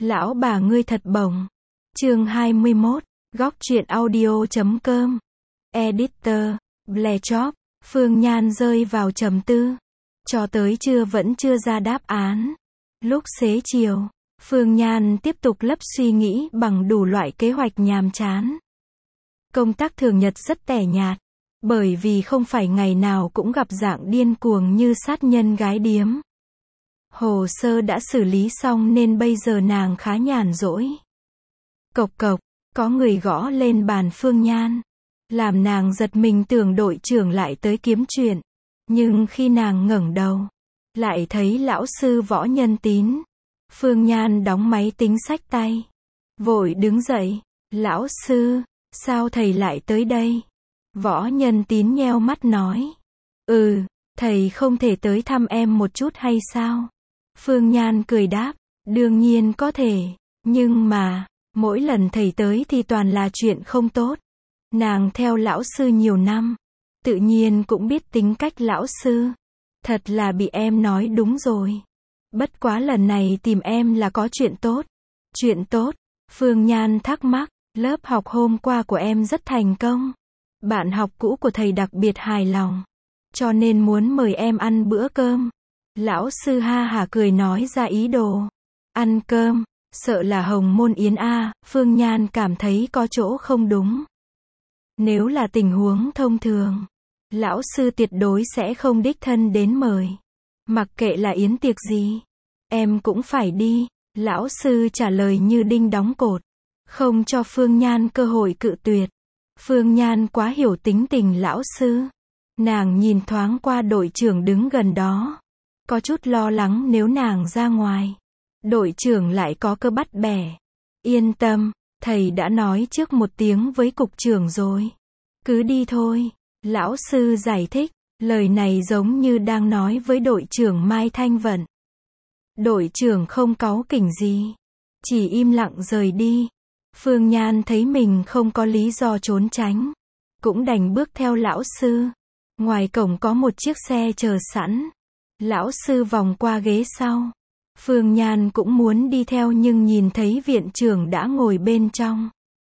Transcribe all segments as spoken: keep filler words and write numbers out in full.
Lão bà ngươi thật bổng. Chương hai mươi mốt, góc truyện audio chấm com. Editor, Blechop. Phương Nhan rơi vào trầm tư. Cho tới trưa vẫn chưa ra đáp án. Lúc xế chiều, Phương Nhan tiếp tục lấp suy nghĩ bằng đủ loại kế hoạch nhàm chán. Công tác thường nhật rất tẻ nhạt, bởi vì không phải ngày nào cũng gặp dạng điên cuồng như sát nhân gái điếm. Hồ sơ đã xử lý xong nên bây giờ nàng khá nhàn rỗi. Cộc cộc, có người gõ lên bàn Phương Nhan, làm nàng giật mình tưởng đội trưởng lại tới kiếm chuyện. Nhưng khi nàng ngẩng đầu, lại thấy lão sư Võ Nhân Tín. Phương Nhan đóng máy tính xách tay, vội đứng dậy. Lão sư, sao thầy lại tới đây? Võ Nhân Tín nheo mắt nói. Ừ, thầy không thể tới thăm em một chút hay sao? Phương Nhan cười đáp, đương nhiên có thể, nhưng mà, mỗi lần thầy tới thì toàn là chuyện không tốt. Nàng theo lão sư nhiều năm, tự nhiên cũng biết tính cách lão sư. Thật là bị em nói đúng rồi. Bất quá lần này tìm em là có chuyện tốt. Chuyện tốt? Phương Nhan thắc mắc, lớp học hôm qua của em rất thành công. Bạn học cũ của thầy đặc biệt hài lòng, cho nên muốn mời em ăn bữa cơm. Lão sư ha hả cười nói ra ý đồ. Ăn cơm, sợ là hồng môn yến a. Phương Nhan cảm thấy có chỗ không đúng. Nếu là tình huống thông thường, lão sư tuyệt đối sẽ không đích thân đến mời. Mặc kệ là yến tiệc gì, em cũng phải đi. Lão sư trả lời như đinh đóng cột, không cho Phương Nhan cơ hội cự tuyệt. Phương Nhan quá hiểu tính tình lão sư. Nàng nhìn thoáng qua đội trưởng đứng gần đó, có chút lo lắng nếu nàng ra ngoài, đội trưởng lại có cơ bắt bẻ. Yên tâm, thầy đã nói trước một tiếng với cục trưởng rồi. Cứ đi thôi. Lão sư giải thích, lời này giống như đang nói với đội trưởng Mai Thanh Vận. Đội trưởng không cáu kỉnh gì, chỉ im lặng rời đi. Phương Nhan thấy mình không có lý do trốn tránh, cũng đành bước theo lão sư. Ngoài cổng có một chiếc xe chờ sẵn. Lão sư vòng qua ghế sau. Phương Nhan cũng muốn đi theo nhưng nhìn thấy viện trưởng đã ngồi bên trong.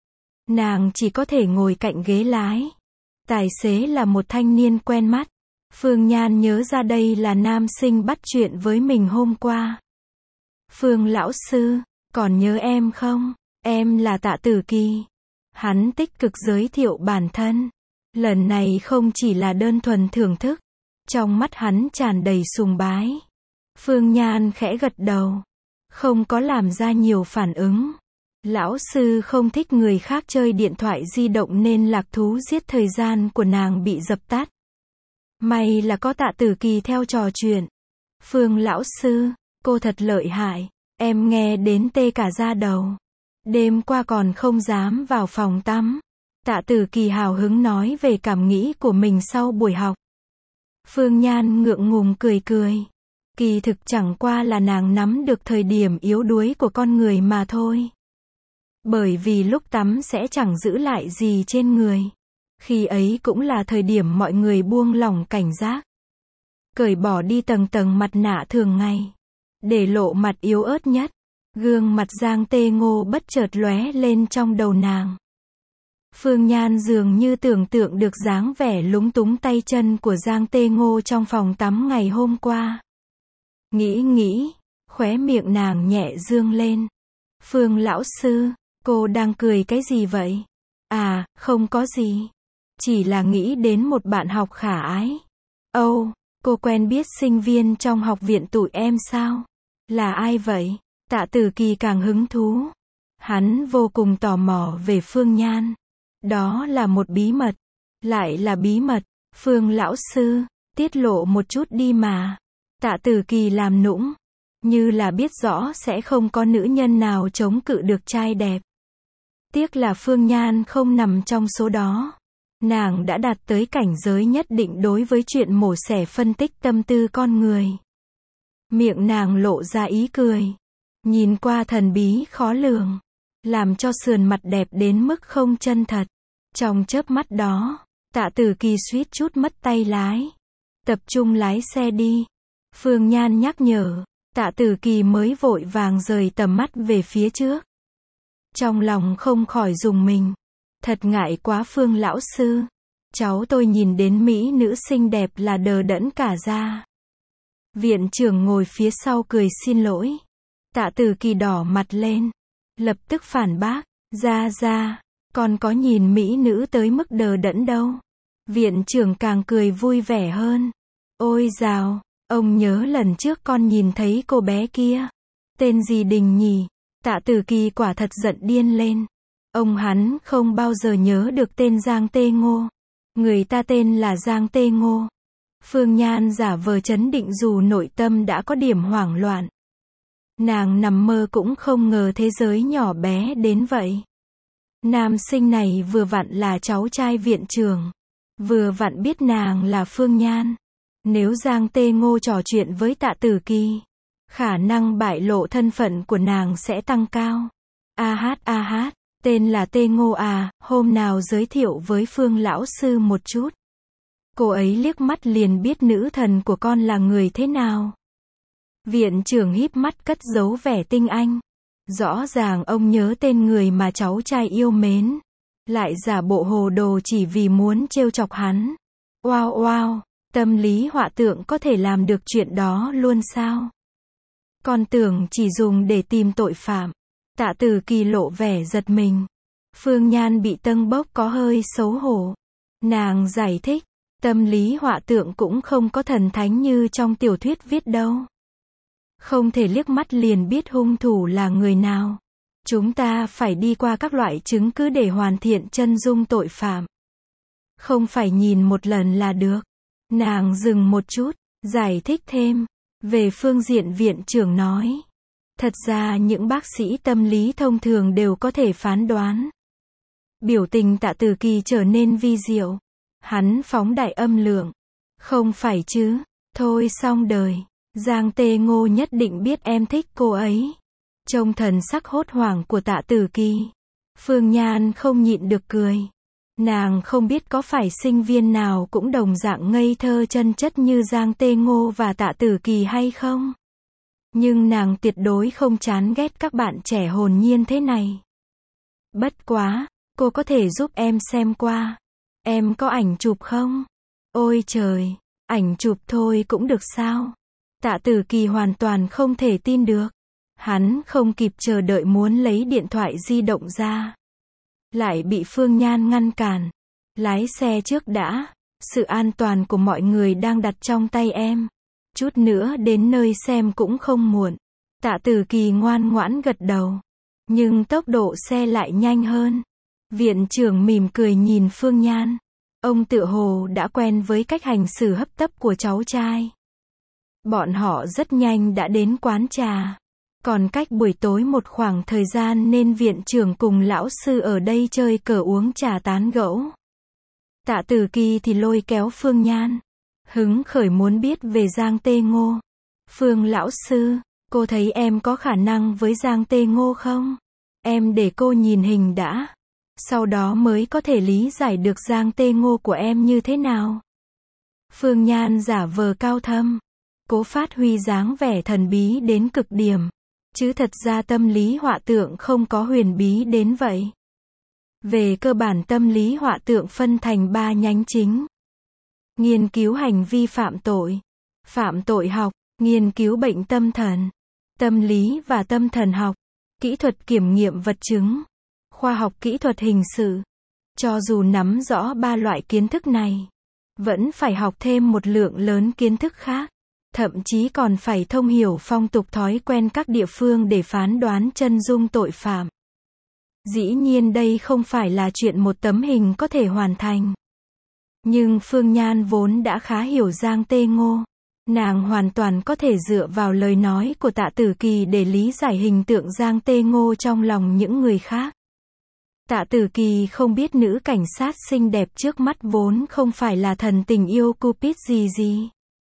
Nàng chỉ có thể ngồi cạnh ghế lái. Tài xế là một thanh niên quen mắt. Phương Nhan nhớ ra đây là nam sinh bắt chuyện với mình hôm qua. Phương lão sư, còn nhớ em không? Em là Tạ Tử Kỳ. Hắn tích cực giới thiệu bản thân. Lần này không chỉ là đơn thuần thưởng thức, trong mắt hắn tràn đầy sùng bái. Phương Nhan khẽ gật đầu, không có làm ra nhiều phản ứng. Lão sư không thích người khác chơi điện thoại di động nên lạc thú giết thời gian của nàng bị dập tắt. May là có Tạ Tử Kỳ theo trò chuyện. Phương lão sư, cô thật lợi hại, em nghe đến tê cả da đầu. Đêm qua còn không dám vào phòng tắm. Tạ Tử Kỳ hào hứng nói về cảm nghĩ của mình sau buổi học. Phương Nhan ngượng ngùng cười cười. Kỳ thực chẳng qua là nàng nắm được thời điểm yếu đuối của con người mà thôi. Bởi vì lúc tắm sẽ chẳng giữ lại gì trên người. Khi ấy cũng là thời điểm mọi người buông lỏng cảnh giác. Cởi bỏ đi tầng tầng mặt nạ thường ngày, để lộ mặt yếu ớt nhất. Gương mặt Giang Tê Ngô bất chợt lóe lên trong đầu nàng. Phương Nhan dường như tưởng tượng được dáng vẻ lúng túng tay chân của Giang Tê Ngô trong phòng tắm ngày hôm qua. Nghĩ nghĩ, khóe miệng nàng nhẹ dương lên. Phương lão sư, cô đang cười cái gì vậy? À, không có gì. Chỉ là nghĩ đến một bạn học khả ái. Âu, oh, cô quen biết sinh viên trong học viện tụi em sao? Là ai vậy? Tạ Tử Kỳ càng hứng thú. Hắn vô cùng tò mò về Phương Nhan. Đó là một bí mật. Lại là bí mật. Phương lão sư, tiết lộ một chút đi mà. Tạ Tử Kỳ làm nũng, như là biết rõ sẽ không có nữ nhân nào chống cự được trai đẹp. Tiếc là Phương Nhan không nằm trong số đó. Nàng đã đạt tới cảnh giới nhất định đối với chuyện mổ xẻ phân tích tâm tư con người. Miệng nàng lộ ra ý cười, nhìn qua thần bí khó lường, làm cho sườn mặt đẹp đến mức không chân thật. Trong chớp mắt đó, Tạ Tử Kỳ suýt chút mất tay lái. Tập trung lái xe đi. Phương Nhan nhắc nhở, Tạ Tử Kỳ mới vội vàng rời tầm mắt về phía trước. Trong lòng không khỏi rùng mình. Thật ngại quá Phương lão sư. Cháu tôi nhìn đến mỹ nữ xinh đẹp là đờ đẫn cả ra. Viện trưởng ngồi phía sau cười xin lỗi. Tạ Tử Kỳ đỏ mặt lên. Lập tức phản bác. Ra ra, con có nhìn mỹ nữ tới mức đờ đẫn đâu. Viện trưởng càng cười vui vẻ hơn. Ôi dào, ông nhớ lần trước con nhìn thấy cô bé kia. Tên gì Đình nhỉ? Tạ Tử Kỳ quả thật giận điên lên. Ông hắn không bao giờ nhớ được tên Giang Tê Ngô. Người ta tên là Giang Tê Ngô. Phương Nhan giả vờ trấn định dù nội tâm đã có điểm hoảng loạn. Nàng nằm mơ cũng không ngờ thế giới nhỏ bé đến vậy. Nam sinh này vừa vặn là cháu trai viện trưởng. Vừa vặn biết nàng là Phương Nhan. Nếu Giang Tê Ngô trò chuyện với Tạ Tử Kỳ, khả năng bại lộ thân phận của nàng sẽ tăng cao. A hát a hát, tên là Tê Ngô à, hôm nào giới thiệu với Phương lão sư một chút. Cô ấy liếc mắt liền biết nữ thần của con là người thế nào. Viện trưởng híp mắt cất giấu vẻ tinh anh. Rõ ràng ông nhớ tên người mà cháu trai yêu mến. Lại giả bộ hồ đồ chỉ vì muốn trêu chọc hắn. Wow wow, tâm lý họa tượng có thể làm được chuyện đó luôn sao? Con tưởng chỉ dùng để tìm tội phạm. Tạ Tử Kỳ lộ vẻ giật mình. Phương Nhan bị tâng bốc có hơi xấu hổ. Nàng giải thích, tâm lý họa tượng cũng không có thần thánh như trong tiểu thuyết viết đâu. Không thể liếc mắt liền biết hung thủ là người nào. Chúng ta phải đi qua các loại chứng cứ để hoàn thiện chân dung tội phạm. Không phải nhìn một lần là được. Nàng dừng một chút, giải thích thêm. Về phương diện viện trưởng nói. Thật ra những bác sĩ tâm lý thông thường đều có thể phán đoán. Biểu tình Tạ Tử Kỳ trở nên vi diệu. Hắn phóng đại âm lượng. Không phải chứ, thôi xong đời. Giang Tê Ngô nhất định biết em thích cô ấy. Trông thần sắc hốt hoảng của Tạ Tử Kỳ. Phương Nhan không nhịn được cười. Nàng không biết có phải sinh viên nào cũng đồng dạng ngây thơ chân chất như Giang Tê Ngô và Tạ Tử Kỳ hay không? Nhưng nàng tuyệt đối không chán ghét các bạn trẻ hồn nhiên thế này. Bất quá, cô có thể giúp em xem qua. Em có ảnh chụp không? Ôi trời, ảnh chụp thôi cũng được sao? Tạ Tử Kỳ hoàn toàn không thể tin được. Hắn không kịp chờ đợi muốn lấy điện thoại di động ra. Lại bị Phương Nhan ngăn cản. Lái xe trước đã. Sự an toàn của mọi người đang đặt trong tay em. Chút nữa đến nơi xem cũng không muộn. Tạ Tử Kỳ ngoan ngoãn gật đầu. Nhưng tốc độ xe lại nhanh hơn. Viện trưởng mỉm cười nhìn Phương Nhan. Ông tựa hồ đã quen với cách hành xử hấp tấp của cháu trai. Bọn họ rất nhanh đã đến quán trà. Còn cách buổi tối một khoảng thời gian nên viện trưởng cùng lão sư ở đây chơi cờ uống trà tán gẫu. Tạ Tử Kỳ thì lôi kéo Phương Nhan. Hứng khởi muốn biết về Giang Tê Ngô. Phương lão sư, cô thấy em có khả năng với Giang Tê Ngô không? Em để cô nhìn hình đã. Sau đó mới có thể lý giải được Giang Tê Ngô của em như thế nào. Phương Nhan giả vờ cao thâm. Cố phát huy dáng vẻ thần bí đến cực điểm. Chứ thật ra tâm lý họa tượng không có huyền bí đến vậy. Về cơ bản tâm lý họa tượng phân thành ba nhánh chính. Nghiên cứu hành vi phạm tội, phạm tội học, nghiên cứu bệnh tâm thần, tâm lý và tâm thần học, kỹ thuật kiểm nghiệm vật chứng, khoa học kỹ thuật hình sự. Cho dù nắm rõ ba loại kiến thức này, vẫn phải học thêm một lượng lớn kiến thức khác. Thậm chí còn phải thông hiểu phong tục thói quen các địa phương để phán đoán chân dung tội phạm. Dĩ nhiên đây không phải là chuyện một tấm hình có thể hoàn thành. Nhưng Phương Nhan vốn đã khá hiểu Giang Tê Ngô. Nàng hoàn toàn có thể dựa vào lời nói của Tạ Tử Kỳ để lý giải hình tượng Giang Tê Ngô trong lòng những người khác. Tạ Tử Kỳ không biết nữ cảnh sát xinh đẹp trước mắt vốn không phải là thần tình yêu Cupid gì gì.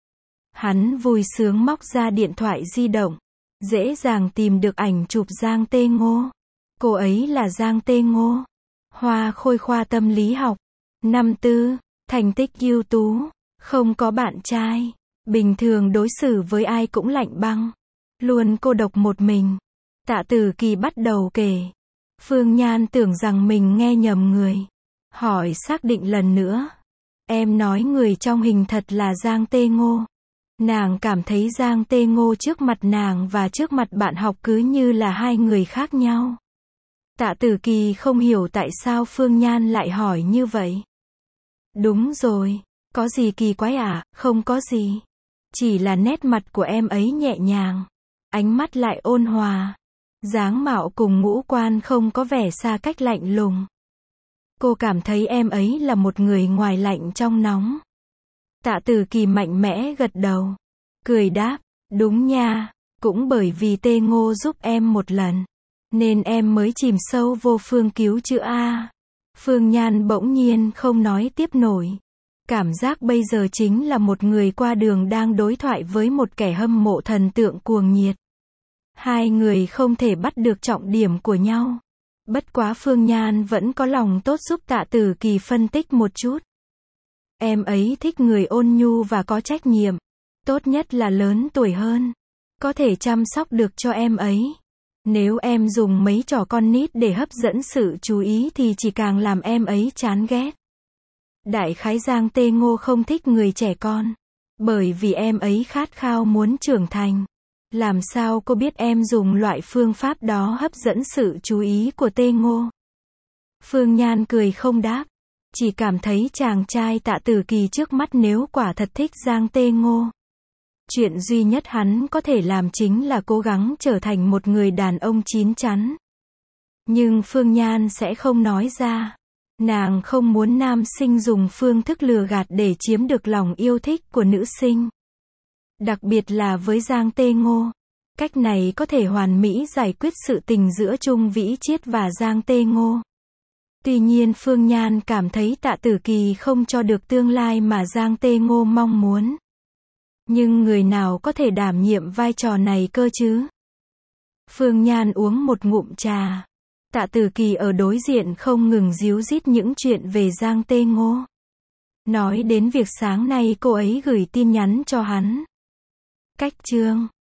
Hắn vui sướng móc ra điện thoại di động. Dễ dàng tìm được ảnh chụp Giang Tê Ngô. Cô ấy là Giang Tê Ngô. Hoa khôi khoa tâm lý học. Năm tư, thành tích ưu tú. Không có bạn trai. Bình thường đối xử với ai cũng lạnh băng. luôn cô độc một mình. Tạ Tử Kỳ bắt đầu kể. Phương Nhan tưởng rằng mình nghe nhầm người. Hỏi xác định lần nữa. Em nói người trong hình thật là Giang Tê Ngô. Nàng cảm thấy Giang Tê Ngô trước mặt nàng và trước mặt bạn học cứ như là hai người khác nhau. Tạ Tử Kỳ không hiểu tại sao Phương Nhan lại hỏi như vậy. Đúng rồi, có gì kỳ quái à, không có gì. Chỉ là nét mặt của em ấy nhẹ nhàng, ánh mắt lại ôn hòa. Dáng mạo cùng ngũ quan không có vẻ xa cách lạnh lùng. Cô cảm thấy em ấy là một người ngoài lạnh trong nóng. Tạ Tử Kỳ mạnh mẽ gật đầu. Cười đáp, đúng nha, cũng bởi vì Tê Ngô giúp em một lần. Nên em mới chìm sâu vô phương cứu chữa A. Phương Nhan bỗng nhiên không nói tiếp nổi. Cảm giác bây giờ chính là một người qua đường đang đối thoại với một kẻ hâm mộ thần tượng cuồng nhiệt. Hai người không thể bắt được trọng điểm của nhau. Bất quá Phương Nhan vẫn có lòng tốt giúp Tạ Tử Kỳ phân tích một chút. Em ấy thích người ôn nhu và có trách nhiệm. Tốt nhất là lớn tuổi hơn. Có thể chăm sóc được cho em ấy. Nếu em dùng mấy trò con nít để hấp dẫn sự chú ý thì chỉ càng làm em ấy chán ghét. Đại khái Giang Tê Ngô không thích người trẻ con. Bởi vì em ấy khát khao muốn trưởng thành. Làm sao cô biết em dùng loại phương pháp đó hấp dẫn sự chú ý của Tê Ngô? Phương Nhan cười không đáp. Chỉ cảm thấy chàng trai Tạ Tử Kỳ trước mắt nếu quả thật thích Giang Tê Ngô. Chuyện duy nhất hắn có thể làm chính là cố gắng trở thành một người đàn ông chín chắn. Nhưng Phương Nhan sẽ không nói ra. Nàng không muốn nam sinh dùng phương thức lừa gạt để chiếm được lòng yêu thích của nữ sinh. Đặc biệt là với Giang Tê Ngô. Cách này có thể hoàn mỹ giải quyết sự tình giữa Trung Vĩ Chiết và Giang Tê Ngô. Tuy nhiên Phương Nhan cảm thấy Tạ Tử Kỳ không cho được tương lai mà Giang Tê Ngô mong muốn. Nhưng người nào có thể đảm nhiệm vai trò này cơ chứ? Phương Nhan uống một ngụm trà. Tạ Tử Kỳ ở đối diện không ngừng díu dít những chuyện về Giang Tê Ngô. Nói đến việc sáng nay cô ấy gửi tin nhắn cho hắn. Cách chương